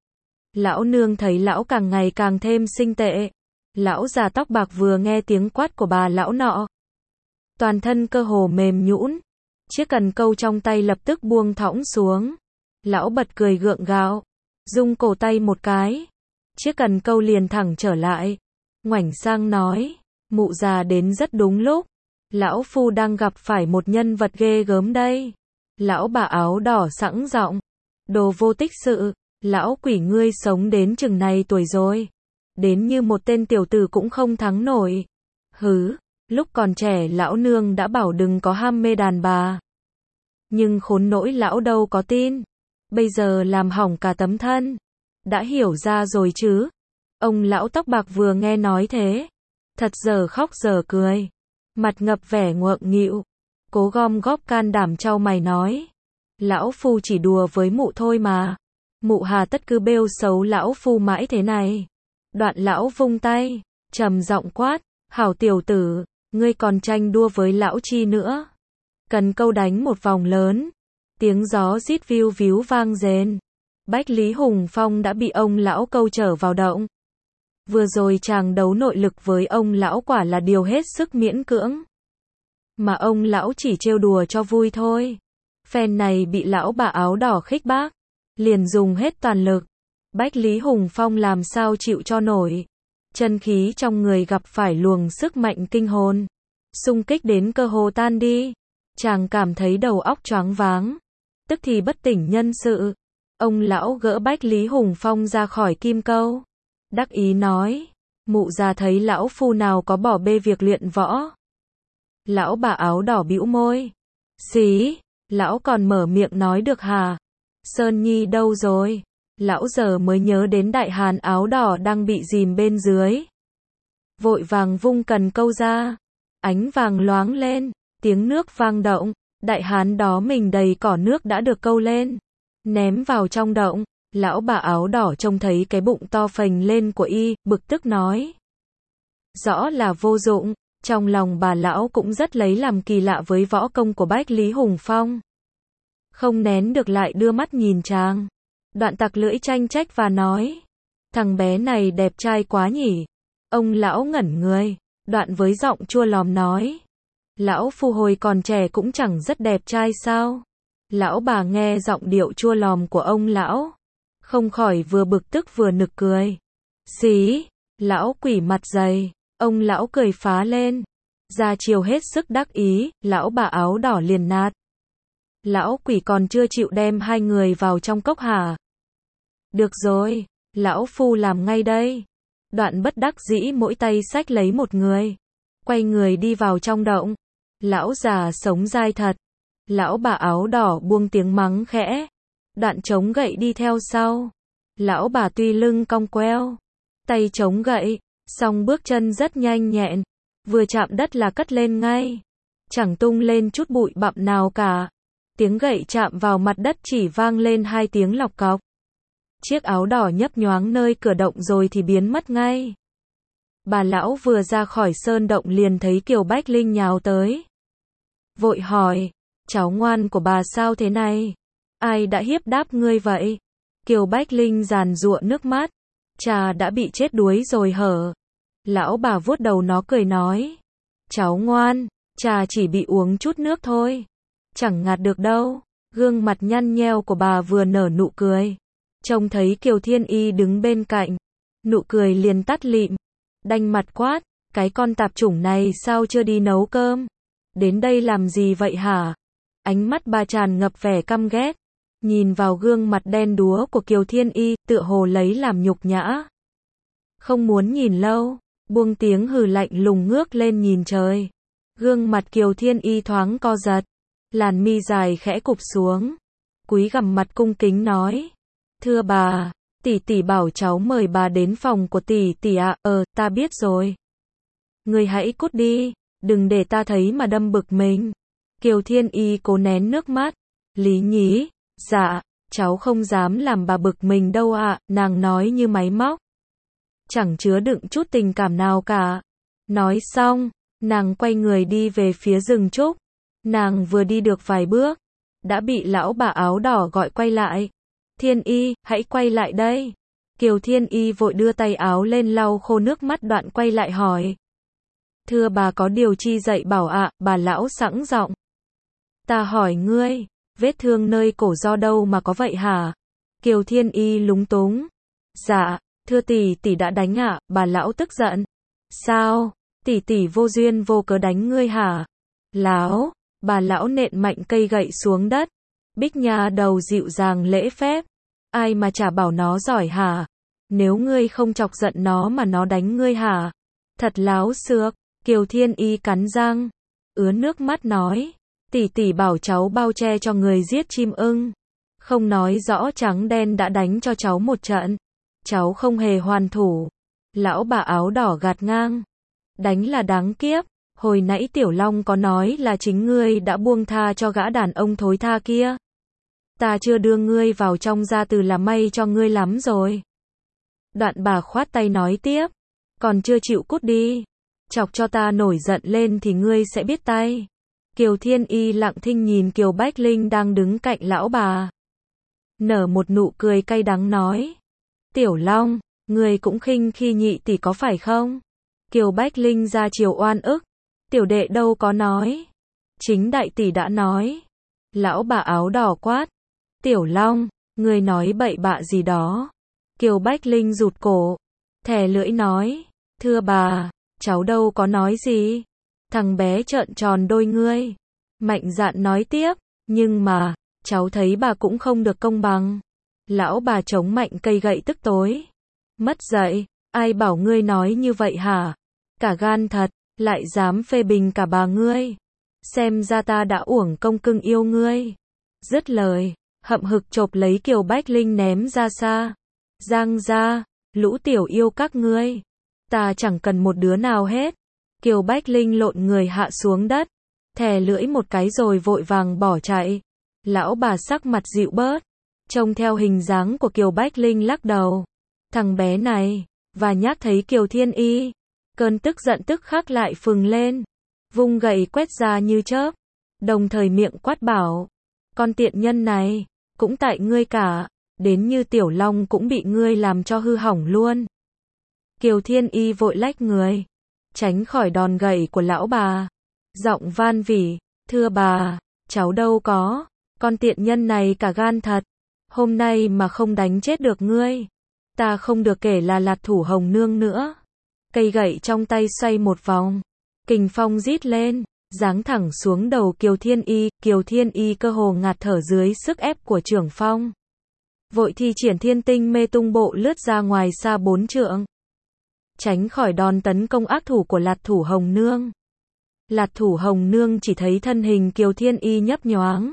Lão nương thấy lão càng ngày càng thêm xinh tệ. Lão già tóc bạc vừa nghe tiếng quát của bà lão nọ. Toàn thân cơ hồ mềm nhũn. Chiếc cần câu trong tay lập tức buông thõng xuống. Lão bật cười gượng gạo. Rung cổ tay một cái. Chiếc cần câu liền thẳng trở lại. Ngoảnh sang nói. Mụ già đến rất đúng lúc. Lão phu đang gặp phải một nhân vật ghê gớm đây. Lão bà áo đỏ sẵn giọng. Đồ vô tích sự. Lão quỷ ngươi sống đến chừng này tuổi rồi. Đến như một tên tiểu tử cũng không thắng nổi. Hứ, lúc còn trẻ lão nương đã bảo đừng có ham mê đàn bà. Nhưng khốn nỗi lão đâu có tin. Bây giờ làm hỏng cả tấm thân. Đã hiểu ra rồi chứ. Ông lão tóc bạc vừa nghe nói thế. Thật giờ khóc giờ cười. Mặt ngập vẻ ngượng nghịu. Cố gom góp can đảm trao mày nói. Lão phu chỉ đùa với mụ thôi mà. Mụ hà tất cứ bêu xấu lão phu mãi thế này. Đoạn lão vung tay. Trầm giọng quát. Hảo tiểu tử. Ngươi còn tranh đua với lão chi nữa. Cần câu đánh một vòng lớn. Tiếng gió rít viu víu vang rền. Bách Lý Hùng Phong đã bị ông lão câu trở vào động. Vừa rồi chàng đấu nội lực với ông lão quả là điều hết sức miễn cưỡng. Mà ông lão chỉ trêu đùa cho vui thôi. Phen này bị lão bà áo đỏ khích bác. Liền dùng hết toàn lực. Bách Lý Hùng Phong làm sao chịu cho nổi. Chân khí trong người gặp phải luồng sức mạnh kinh hồn. Xung kích đến cơ hồ tan đi. Chàng cảm thấy đầu óc choáng váng. Tức thì bất tỉnh nhân sự. Ông lão gỡ Bách Lý Hùng Phong ra khỏi kim câu. Đắc ý nói. Mụ già thấy lão phu nào có bỏ bê việc luyện võ. Lão bà áo đỏ bĩu môi. Xí, lão còn mở miệng nói được hả? Sơn Nhi đâu rồi? Lão giờ mới nhớ đến đại hán áo đỏ đang bị dìm bên dưới. Vội vàng vung cần câu ra. Ánh vàng loáng lên, tiếng nước vang động. Đại hán đó mình đầy cỏ nước đã được câu lên. Ném vào trong động. Lão bà áo đỏ trông thấy cái bụng to phình lên của y, bực tức nói. Rõ là vô dụng. Trong lòng bà lão cũng rất lấy làm kỳ lạ với võ công của Bách Lý Hùng Phong. Không nén được lại đưa mắt nhìn chàng. Đoạn tặc lưỡi tranh trách và nói. Thằng bé này đẹp trai quá nhỉ. Ông lão ngẩn người. Đoạn với giọng chua lòm nói. Lão phu hồi còn trẻ cũng chẳng rất đẹp trai sao. Lão bà nghe giọng điệu chua lòm của ông lão. Không khỏi vừa bực tức vừa nực cười. Xí, lão quỷ mặt dày. Ông lão cười phá lên. Ra chiều hết sức đắc ý, lão bà áo đỏ liền nạt. Lão quỷ còn chưa chịu đem hai người vào trong cốc hả? Được rồi, lão phu làm ngay đây. Đoạn bất đắc dĩ mỗi tay xách lấy một người. Quay người đi vào trong động. Lão già sống dai thật. Lão bà áo đỏ buông tiếng mắng khẽ. Đoạn chống gậy đi theo sau. Lão bà tuy lưng cong queo. Tay chống gậy. Song bước chân rất nhanh nhẹn. Vừa chạm đất là cất lên ngay. Chẳng tung lên chút bụi bặm nào cả. Tiếng gậy chạm vào mặt đất chỉ vang lên 2 tiếng lọc cọc. Chiếc áo đỏ nhấp nhoáng nơi cửa động rồi thì biến mất ngay. Bà lão vừa ra khỏi sơn động liền thấy Kiều Bách Linh nhào tới. Vội hỏi, cháu ngoan của bà sao thế này? Ai đã hiếp đáp ngươi vậy? Kiều Bách Linh giàn giụa nước mắt. Cha đã bị chết đuối rồi hở? Lão bà vuốt đầu nó cười nói. Cháu ngoan, cha chỉ bị uống chút nước thôi. Chẳng ngạt được đâu. Gương mặt nhăn nheo của bà vừa nở nụ cười. Trông thấy Kiều Thiên Y đứng bên cạnh. Nụ cười liền tắt lịm. Đanh mặt quát, cái con tạp chủng này sao chưa đi nấu cơm? Đến đây làm gì vậy hả? Ánh mắt bà tràn ngập vẻ căm ghét. Nhìn vào gương mặt đen đúa của Kiều Thiên Y, tựa hồ lấy làm nhục nhã. Không muốn nhìn lâu, buông tiếng hừ lạnh lùng ngước lên nhìn trời. Gương mặt Kiều Thiên Y thoáng co giật, làn mi dài khẽ cụp xuống. Cúi gằm mặt cung kính nói. Thưa bà, tỷ tỷ bảo cháu mời bà đến phòng của tỷ tỷ ạ. Ta biết rồi. Người hãy cút đi, đừng để ta thấy mà đâm bực mình. Kiều Thiên Y cố nén nước mắt. Lý nhí, dạ, cháu không dám làm bà bực mình đâu ạ, nàng nói như máy móc. Chẳng chứa đựng chút tình cảm nào cả. Nói xong, nàng quay người đi về phía rừng trúc. Nàng vừa đi được vài bước, đã bị lão bà áo đỏ gọi quay lại. Thiên Y, hãy quay lại đây. Kiều Thiên Y vội đưa tay áo lên lau khô nước mắt đoạn quay lại hỏi. Thưa bà có điều chi dạy bảo ạ, bà lão sẵn giọng. Ta hỏi ngươi, vết thương nơi cổ do đâu mà có vậy hả? Kiều Thiên Y lúng túng. Dạ, thưa tỷ tỷ đã đánh ạ, bà lão tức giận. Sao, tỷ tỷ vô duyên vô cớ đánh ngươi hả? Lão, bà lão nện mạnh cây gậy xuống đất. Bích Nha đầu dịu dàng lễ phép. Ai mà chả bảo nó giỏi hả? Nếu ngươi không chọc giận nó mà nó đánh ngươi hả? Thật láo xược. Kiều Thiên Y cắn răng, ứa nước mắt nói. Tỷ tỷ bảo cháu bao che cho người giết chim ưng. Không nói rõ trắng đen đã đánh cho cháu một trận. Cháu không hề hoàn thủ. Lão bà áo đỏ gạt ngang. Đánh là đáng kiếp. Hồi nãy Tiểu Long có nói là chính ngươi đã buông tha cho gã đàn ông thối tha kia. Ta chưa đưa ngươi vào trong gia từ là may cho ngươi lắm rồi. Đoạn bà khoát tay nói tiếp. Còn chưa chịu cút đi. Chọc cho ta nổi giận lên thì ngươi sẽ biết tay. Kiều Thiên Y lặng thinh nhìn Kiều Bách Linh đang đứng cạnh lão bà. Nở một nụ cười cay đắng nói. Tiểu Long, ngươi cũng khinh khi nhị tỷ có phải không? Kiều Bách Linh ra chiều oan ức. Tiểu đệ đâu có nói. Chính đại tỷ đã nói. Lão bà áo đỏ quát. Tiểu Long, ngươi nói bậy bạ gì đó. Kiều Bách Linh rụt cổ. Thè lưỡi nói. Thưa bà, cháu đâu có nói gì. Thằng bé trợn tròn đôi ngươi. Mạnh dạn nói tiếp. Nhưng mà, cháu thấy bà cũng không được công bằng. Lão bà chống mạnh cây gậy tức tối. Mất dạy, ai bảo ngươi nói như vậy hả? Cả gan thật, lại dám phê bình cả bà ngươi. Xem ra ta đã uổng công cưng yêu ngươi. Dứt lời, hậm hực chộp lấy Kiều Bách Linh ném ra xa. Giang ra, lũ tiểu yêu các ngươi. Ta chẳng cần một đứa nào hết. Kiều Bách Linh lộn người hạ xuống đất. Thè lưỡi một cái rồi vội vàng bỏ chạy. Lão bà sắc mặt dịu bớt. Trông theo hình dáng của Kiều Bách Linh lắc đầu. Thằng bé này, và nhát thấy Kiều Thiên Y. Cơn tức giận tức khắc lại phừng lên. Vung gậy quét ra như chớp. Đồng thời miệng quát bảo. Con tiện nhân này, cũng tại ngươi cả. Đến như Tiểu Long cũng bị ngươi làm cho hư hỏng luôn. Kiều Thiên Y vội lách người. Tránh khỏi đòn gậy của lão bà. Giọng van vỉ. Thưa bà, cháu đâu có. Con tiện nhân này cả gan thật. Hôm nay mà không đánh chết được ngươi. Ta không được kể là Lạt Thủ Hồng Nương nữa. Cây gậy trong tay xoay một vòng. Kình phong rít lên. Giáng thẳng xuống đầu Kiều Thiên Y. Kiều Thiên Y cơ hồ ngạt thở dưới sức ép của trưởng phong. Vội thi triển thiên tinh mê tung bộ lướt ra ngoài xa 4 trượng. Tránh khỏi đòn tấn công ác thủ của Lạt Thủ Hồng Nương. Lạt Thủ Hồng Nương chỉ thấy thân hình Kiều Thiên Y nhấp nhoáng.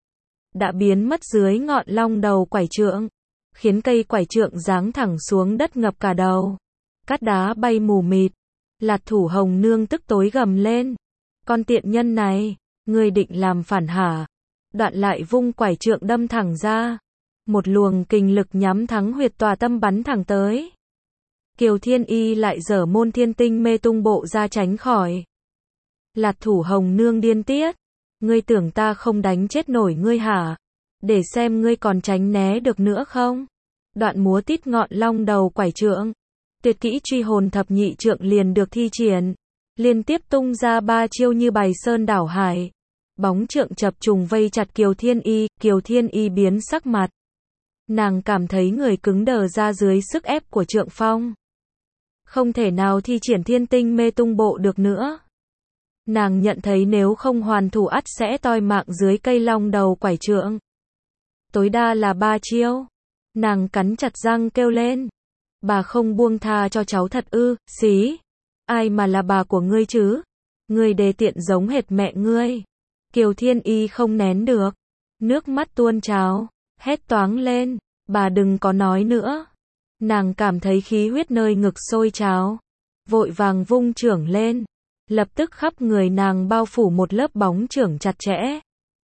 Đã biến mất dưới ngọn long đầu quải trượng. Khiến cây quải trượng giáng thẳng xuống đất ngập cả đầu. Cát đá bay mù mịt. Lạt Thủ Hồng Nương tức tối gầm lên. Con tiện nhân này, ngươi định làm phản hả? đoạn lại vung quải trượng đâm thẳng ra. Một luồng kình lực nhắm thắng huyệt tòa tâm bắn thẳng tới. Kiều Thiên Y lại giở môn thiên tinh mê tung bộ ra tránh khỏi. Lạt Thủ Hồng Nương điên tiết. Ngươi tưởng ta không đánh chết nổi ngươi hả? Để xem ngươi còn tránh né được nữa không? Đoạn múa tít ngọn long đầu quải trượng. Tuyệt kỹ truy hồn thập nhị trượng liền được thi triển. Liên tiếp tung ra 3 chiêu như bài sơn đảo hải. Bóng trượng chập trùng vây chặt Kiều Thiên Y biến sắc mặt. Nàng cảm thấy người cứng đờ ra dưới sức ép của trượng phong. Không thể nào thi triển thiên tinh mê tung bộ được nữa. Nàng nhận thấy nếu không hoàn thủ ắt sẽ toi mạng dưới cây long đầu quải trượng. Tối đa là 3 chiêu. Nàng cắn chặt răng kêu lên. Bà không buông tha cho cháu thật ư? Xí. Ai mà là bà của ngươi chứ? Ngươi đề tiện giống hệt mẹ ngươi. Kiều Thiên Y không nén được. Nước mắt tuôn trào. Hét toáng lên. Bà đừng có nói nữa. Nàng cảm thấy khí huyết nơi ngực sôi trào. Vội vàng vung chưởng lên. Lập tức khắp người nàng bao phủ một lớp bóng chưởng chặt chẽ.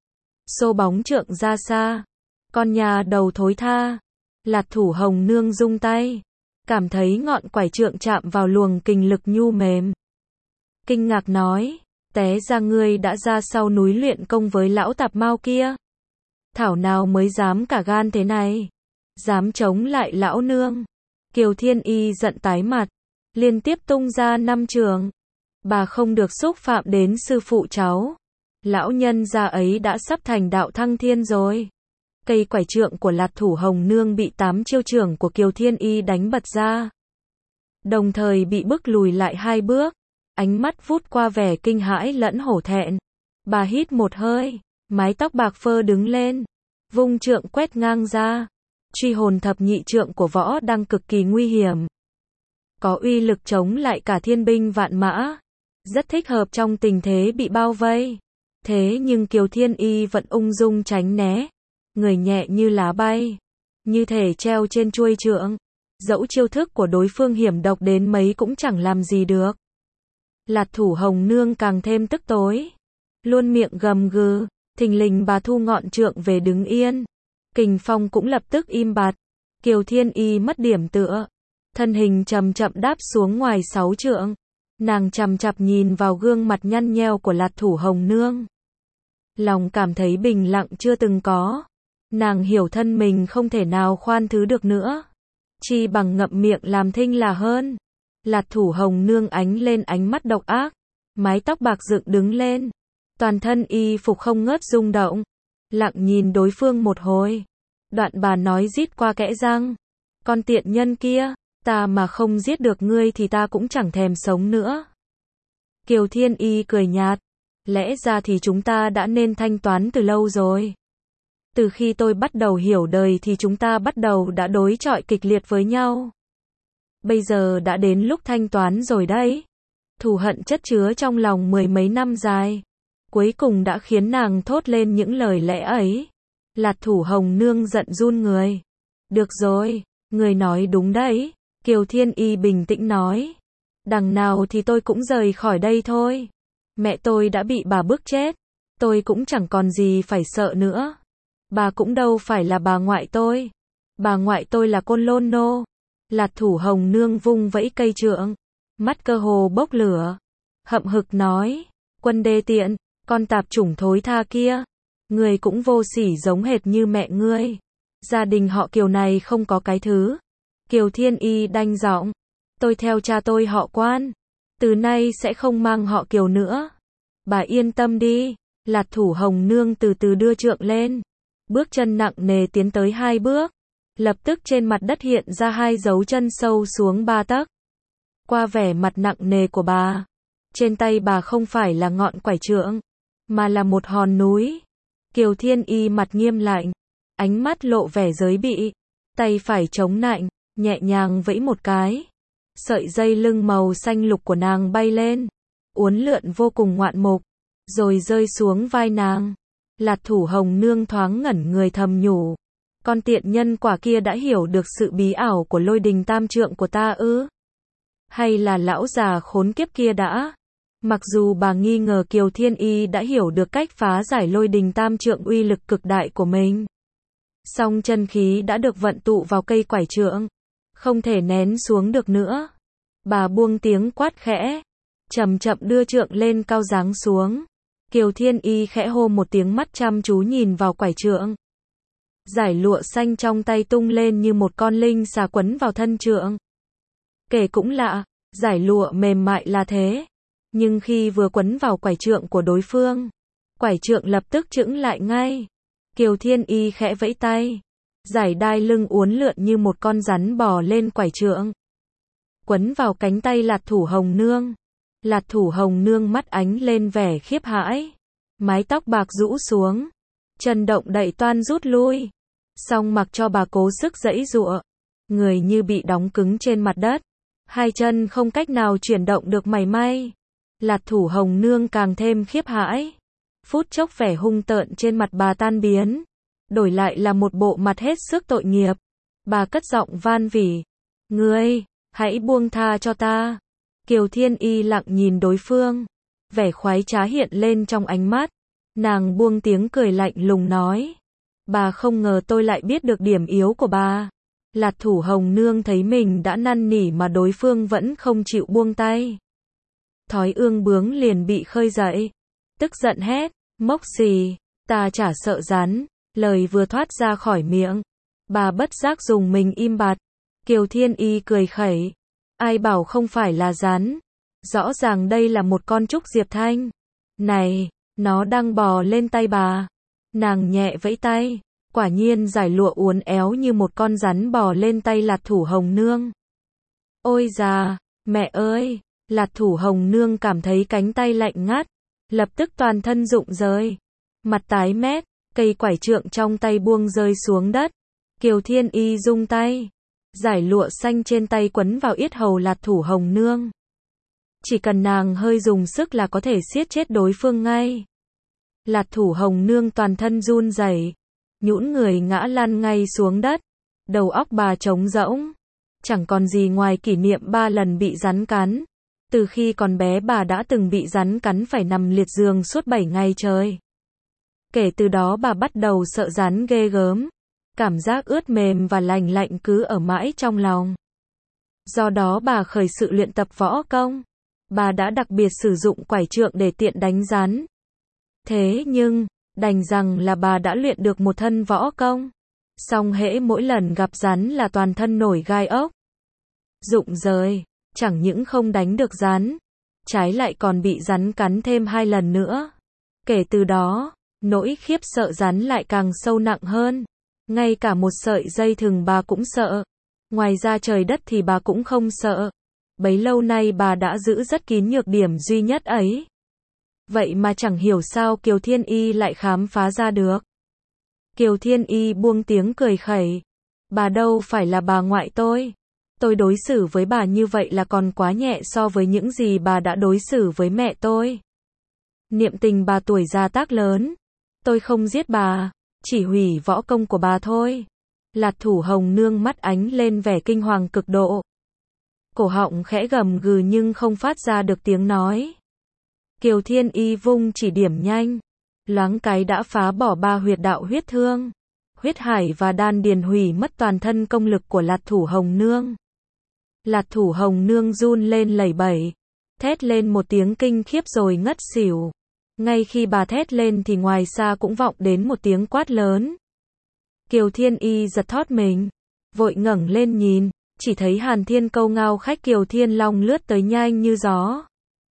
Xô bóng chưởng ra xa. Con nhà đầu thối tha. Lạt Thủ Hồng Nương rung tay. Cảm thấy ngọn quải trượng chạm vào luồng kình lực nhu mềm. Kinh ngạc nói. Té ra ngươi đã ra sau núi luyện công với lão tạp mao kia. Thảo nào mới dám cả gan thế này. Dám chống lại lão nương. Kiều Thiên Y giận tái mặt. Liên tiếp tung ra 5 trường. Bà không được xúc phạm đến sư phụ cháu. Lão nhân gia ấy đã sắp thành đạo thăng thiên rồi. Cây quải trượng của Lạt Thủ Hồng Nương bị 8 chiêu trưởng của Kiều Thiên Y đánh bật ra. Đồng thời bị bức lùi lại 2 bước. Ánh mắt vút qua vẻ kinh hãi lẫn hổ thẹn. Bà hít một hơi. Mái tóc bạc phơ đứng lên. Vung trượng quét ngang ra. Truy hồn thập nhị trượng của võ đang cực kỳ nguy hiểm. Có uy lực chống lại cả thiên binh vạn mã. Rất thích hợp trong tình thế bị bao vây. Thế nhưng Kiều Thiên Y vẫn ung dung tránh né. Người nhẹ như lá bay. Như thể treo trên chuôi trượng. Dẫu chiêu thức của đối phương hiểm độc đến mấy cũng chẳng làm gì được. Lạt Thủ Hồng Nương càng thêm tức tối. Luôn miệng gầm gừ. Thình lình bà thu ngọn trượng về đứng yên. Kình phong cũng lập tức im bặt. Kiều Thiên Y mất điểm tựa. Thân hình chậm chậm đáp xuống ngoài 6 trượng. Nàng chằm chặp nhìn vào gương mặt nhăn nheo của Lạt Thủ Hồng Nương. Lòng cảm thấy bình lặng chưa từng có. Nàng hiểu thân mình không thể nào khoan thứ được nữa. Chi bằng ngậm miệng làm thinh là hơn. Lạt Thủ Hồng Nương ánh lên ánh mắt độc ác. Mái tóc bạc dựng đứng lên. Toàn thân y phục không ngớt rung động. Lặng nhìn đối phương một hồi. Đoạn bà nói rít qua kẽ răng. Con tiện nhân kia, ta mà không giết được ngươi thì ta cũng chẳng thèm sống nữa. Kiều Thiên Y cười nhạt. Lẽ ra thì chúng ta đã nên thanh toán từ lâu rồi. Từ khi tôi bắt đầu hiểu đời thì chúng ta bắt đầu đã đối chọi kịch liệt với nhau. Bây giờ đã đến lúc thanh toán rồi đấy. Thù hận chất chứa trong lòng 10 mấy năm dài. Cuối cùng đã khiến nàng thốt lên những lời lẽ ấy. Lạt Thủ Hồng Nương giận run người. Được rồi, người nói đúng đấy. Kiều Thiên Y bình tĩnh nói. Đằng nào thì tôi cũng rời khỏi đây thôi. Mẹ tôi đã bị bà bức chết. Tôi cũng chẳng còn gì phải sợ nữa. Bà cũng đâu phải là bà ngoại tôi. Bà ngoại tôi là Côn Lôn Nô. Lạt Thủ Hồng Nương vung vẫy cây trượng. Mắt cơ hồ bốc lửa. Hậm hực nói. Quân đê tiện, con tạp chủng thối tha kia. Người cũng vô sỉ giống hệt như mẹ ngươi. Gia đình họ Kiều này không có cái thứ. Kiều Thiên Y đanh giọng. Tôi theo cha tôi họ Quan. Từ nay sẽ không mang họ Kiều nữa. Bà yên tâm đi. Lạt Thủ Hồng Nương từ từ đưa trượng lên. Bước chân nặng nề tiến tới 2 bước. Lập tức trên mặt đất hiện ra 2 dấu chân sâu xuống 3 tấc. Qua vẻ mặt nặng nề của bà. Trên tay bà không phải là ngọn quải trượng. Mà là một hòn núi. Kiều Thiên Y mặt nghiêm lạnh. Ánh mắt lộ vẻ giới bị. Tay phải chống nạnh. Nhẹ nhàng vẫy một cái. Sợi dây lưng màu xanh lục của nàng bay lên. Uốn lượn vô cùng ngoạn mục. Rồi rơi xuống vai nàng. Lạt Thủ Hồng Nương thoáng ngẩn người thầm nhủ. Con tiện nhân quả kia đã hiểu được sự bí ảo của Lôi Đình Tam Trượng của ta ư? Hay là lão già khốn kiếp kia đã Mặc dù bà nghi ngờ Kiều Thiên Y đã hiểu được cách phá giải lôi đình tam trượng uy lực cực đại của mình. Song chân khí đã được vận tụ vào cây quải trượng, không thể nén xuống được nữa. Bà buông tiếng quát khẽ, chậm chậm đưa trượng lên cao giáng xuống. Kiều Thiên Y khẽ hô một tiếng, mắt chăm chú nhìn vào quải trượng. Giải lụa xanh trong tay tung lên như một con linh xà quấn vào thân trượng. Kể cũng lạ, giải lụa mềm mại là thế, nhưng khi vừa quấn vào quải trượng của đối phương, quải trượng lập tức chững lại ngay. Kiều Thiên Y khẽ vẫy tay, giải đai lưng uốn lượn như một con rắn bò lên quải trượng, quấn vào cánh tay Lạt Thủ Hồng Nương. Lạt Thủ Hồng Nương mắt ánh lên vẻ khiếp hãi, mái tóc bạc rũ xuống, chân động đậy toan rút lui, song mặc cho bà cố sức giãy giụa, người như bị đóng cứng trên mặt đất, hai chân không cách nào chuyển động được mảy may. Lạt Thủ Hồng Nương càng thêm khiếp hãi, phút chốc vẻ hung tợn trên mặt bà tan biến, đổi lại là một bộ mặt hết sức tội nghiệp. Bà cất giọng van vỉ, "Ngươi, hãy buông tha cho ta." Kiều Thiên Y lặng nhìn đối phương, vẻ khoái trá hiện lên trong ánh mắt. Nàng buông tiếng cười lạnh lùng nói, "Bà không ngờ tôi lại biết được điểm yếu của bà." Lạt Thủ Hồng Nương thấy mình đã năn nỉ mà đối phương vẫn không chịu buông tay. Thói ương bướng liền bị khơi dậy, tức giận hét, "Mốc xì, ta chả sợ rắn." Lời vừa thoát ra khỏi miệng, bà bất giác dùng mình im bặt. Kiều Thiên Y cười khẩy, "Ai bảo không phải là rắn, rõ ràng đây là một con trúc diệp thanh. Này, nó đang bò lên tay bà." Nàng nhẹ vẫy tay, quả nhiên giải lụa uốn éo như một con rắn bò lên tay Lạt Thủ Hồng Nương. Ôi già, mẹ ơi! Lạt Thủ Hồng Nương cảm thấy cánh tay lạnh ngắt, lập tức toàn thân rụng rời, mặt tái mét, cây quải trượng trong tay buông rơi xuống đất. Kiều Thiên Y rung tay, giải lụa xanh trên tay quấn vào yết hầu Lạt Thủ Hồng Nương. Chỉ cần nàng hơi dùng sức là có thể siết chết đối phương ngay. Lạt Thủ Hồng Nương toàn thân run rẩy, nhũn người ngã lăn ngay xuống đất, đầu óc bà trống rỗng, chẳng còn gì ngoài kỷ niệm 3 lần bị rắn cắn. Từ khi còn bé bà đã từng bị rắn cắn phải nằm liệt giường suốt 7 ngày trời. Kể từ đó bà bắt đầu sợ rắn ghê gớm, cảm giác ướt mềm và lành lạnh cứ ở mãi trong lòng. Do đó bà khởi sự luyện tập võ công. Bà đã đặc biệt sử dụng quải trượng để tiện đánh rắn. Thế nhưng, đành rằng là bà đã luyện được một thân võ công. Song hễ mỗi lần gặp rắn là toàn thân nổi gai ốc, rụng rời, chẳng những không đánh được rắn, trái lại còn bị rắn cắn thêm 2 lần nữa. Kể từ đó, nỗi khiếp sợ rắn lại càng sâu nặng hơn. Ngay cả một sợi dây thừng bà cũng sợ. Ngoài ra trời đất thì bà cũng không sợ. Bấy lâu nay bà đã giữ rất kín nhược điểm duy nhất ấy. Vậy mà chẳng hiểu sao Kiều Thiên Y lại khám phá ra được. Kiều Thiên Y buông tiếng cười khẩy. Bà đâu phải là bà ngoại tôi. Tôi đối xử với bà như vậy là còn quá nhẹ so với những gì bà đã đối xử với mẹ tôi. Niệm tình bà tuổi già tác lớn. Tôi không giết bà, chỉ hủy võ công của bà thôi. Lạt Thủ Hồng Nương mắt ánh lên vẻ kinh hoàng cực độ. Cổ họng khẽ gầm gừ nhưng không phát ra được tiếng nói. Kiều Thiên Y vung chỉ điểm nhanh, loáng cái đã phá bỏ 3 huyệt đạo huyết thương, huyết hải và đan điền, hủy mất toàn thân công lực của Lạt Thủ Hồng Nương. Lạt Thủ Hồng Nương run lên lẩy bẩy, thét lên một tiếng kinh khiếp rồi ngất xỉu. Ngay khi bà thét lên thì ngoài xa cũng vọng đến một tiếng quát lớn. Kiều Thiên Y giật thót mình, vội ngẩng lên nhìn, chỉ thấy Hàn Thiên Câu ngao khách Kiều Thiên Long lướt tới nhanh như gió.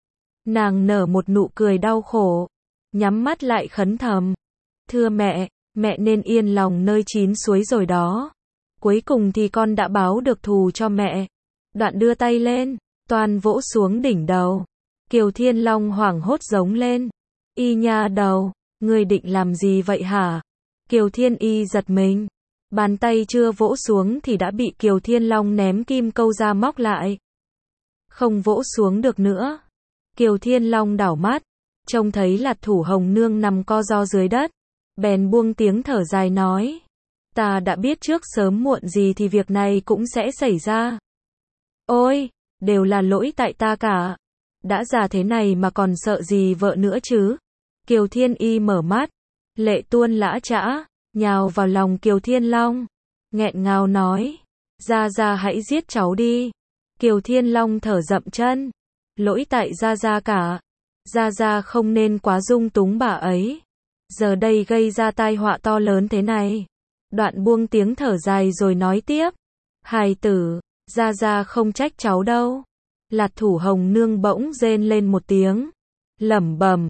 Nàng nở một nụ cười đau khổ, nhắm mắt lại khấn thầm. Thưa mẹ, mẹ nên yên lòng nơi 9 suối rồi đó. Cuối cùng thì con đã báo được thù cho mẹ. Đoạn đưa tay lên, toan vỗ xuống đỉnh đầu. Kiều Thiên Long hoảng hốt giống lên. Y nha đầu, ngươi định làm gì vậy hả? Kiều Thiên Y giật mình. Bàn tay chưa vỗ xuống thì đã bị Kiều Thiên Long ném kim câu ra móc lại. Không vỗ xuống được nữa. Kiều Thiên Long đảo mắt, trông thấy Lạt Thủ Hồng Nương nằm co ro dưới đất, bèn buông tiếng thở dài nói. Ta đã biết trước sớm muộn gì thì việc này cũng sẽ xảy ra. Ôi, đều là lỗi tại ta cả. đã già thế này mà còn sợ gì vợ nữa chứ? Kiều Thiên Y mở mắt, lệ tuôn lã chã, nhào vào lòng Kiều Thiên Long, nghẹn ngào nói, Gia Gia hãy giết cháu đi. Kiều Thiên Long thở dậm chân, lỗi tại Gia Gia cả. Gia Gia không nên quá dung túng bà ấy. Giờ đây gây ra tai họa to lớn thế này. Đoạn buông tiếng thở dài rồi nói tiếp, hài tử, Gia Gia không trách cháu đâu. Lạt Thủ Hồng Nương bỗng rên lên một tiếng, lẩm bẩm,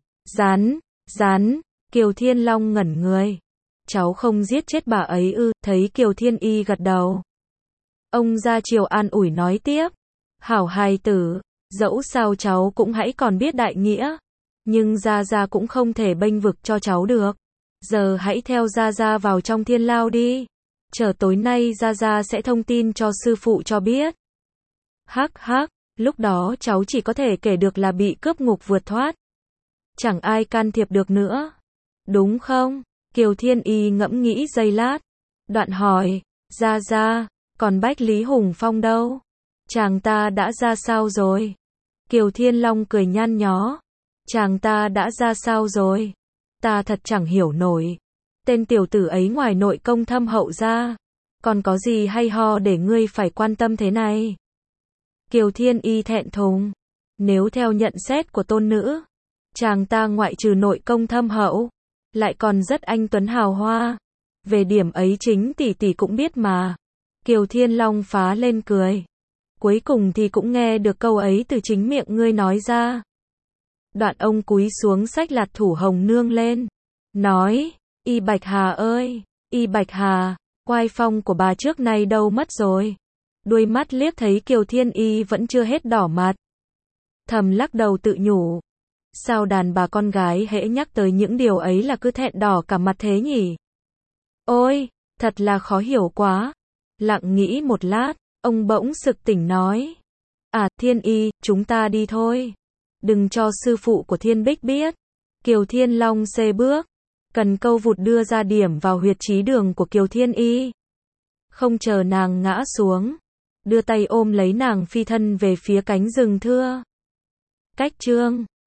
rắn. Kiều Thiên Long ngẩn người. Cháu không giết chết bà ấy ư? Thấy Kiều Thiên Y gật đầu, ông ra chiều an ủi nói tiếp, hảo hài tử, dẫu sao cháu cũng hãy còn biết đại nghĩa, nhưng Gia Gia cũng không thể bênh vực cho cháu được. Giờ hãy theo Gia Gia vào trong thiên lao đi. Chờ tối nay Gia Gia sẽ thông tin cho sư phụ cho biết. Hắc, lúc đó cháu chỉ có thể kể được là bị cướp ngục vượt thoát. Chẳng ai can thiệp được nữa. Đúng không? Kiều Thiên Y ngẫm nghĩ giây lát. Đoạn hỏi, Gia Gia, còn Bách Lý Hùng Phong đâu? Chàng ta đã ra sao rồi? Kiều Thiên Long cười nhăn nhó. Chàng ta đã ra sao rồi? Ta thật chẳng hiểu nổi. Tên tiểu tử ấy ngoài nội công thâm hậu ra, còn có gì hay ho để ngươi phải quan tâm thế này? Kiều Thiên Y thẹn thùng. Nếu theo nhận xét của tôn nữ, chàng ta ngoại trừ nội công thâm hậu, lại còn rất anh tuấn hào hoa. Về điểm ấy chính tỷ tỷ cũng biết mà. Kiều Thiên Long phá lên cười. Cuối cùng thì cũng nghe được câu ấy từ chính miệng ngươi nói ra. Đoạn ông cúi xuống xách Lạt Thủ Hồng Nương lên, nói, Y Bạch Hà ơi, Y Bạch Hà, oai phong của bà trước nay đâu mất rồi? Đuôi mắt liếc thấy Kiều Thiên Y vẫn chưa hết đỏ mặt, thầm lắc đầu tự nhủ, sao đàn bà con gái hễ nhắc tới những điều ấy là cứ thẹn đỏ cả mặt thế nhỉ? Ôi, thật là khó hiểu quá. Lặng nghĩ một lát, ông bỗng sực tỉnh nói, Thiên Y, chúng ta đi thôi. Đừng cho sư phụ của Thiên Bích biết. Kiều Thiên Long xê bước, cần câu vụt đưa ra điểm vào huyệt trí đường của Kiều Thiên Y. Không chờ nàng ngã xuống, đưa tay ôm lấy nàng phi thân về phía cánh rừng thưa. Cách chương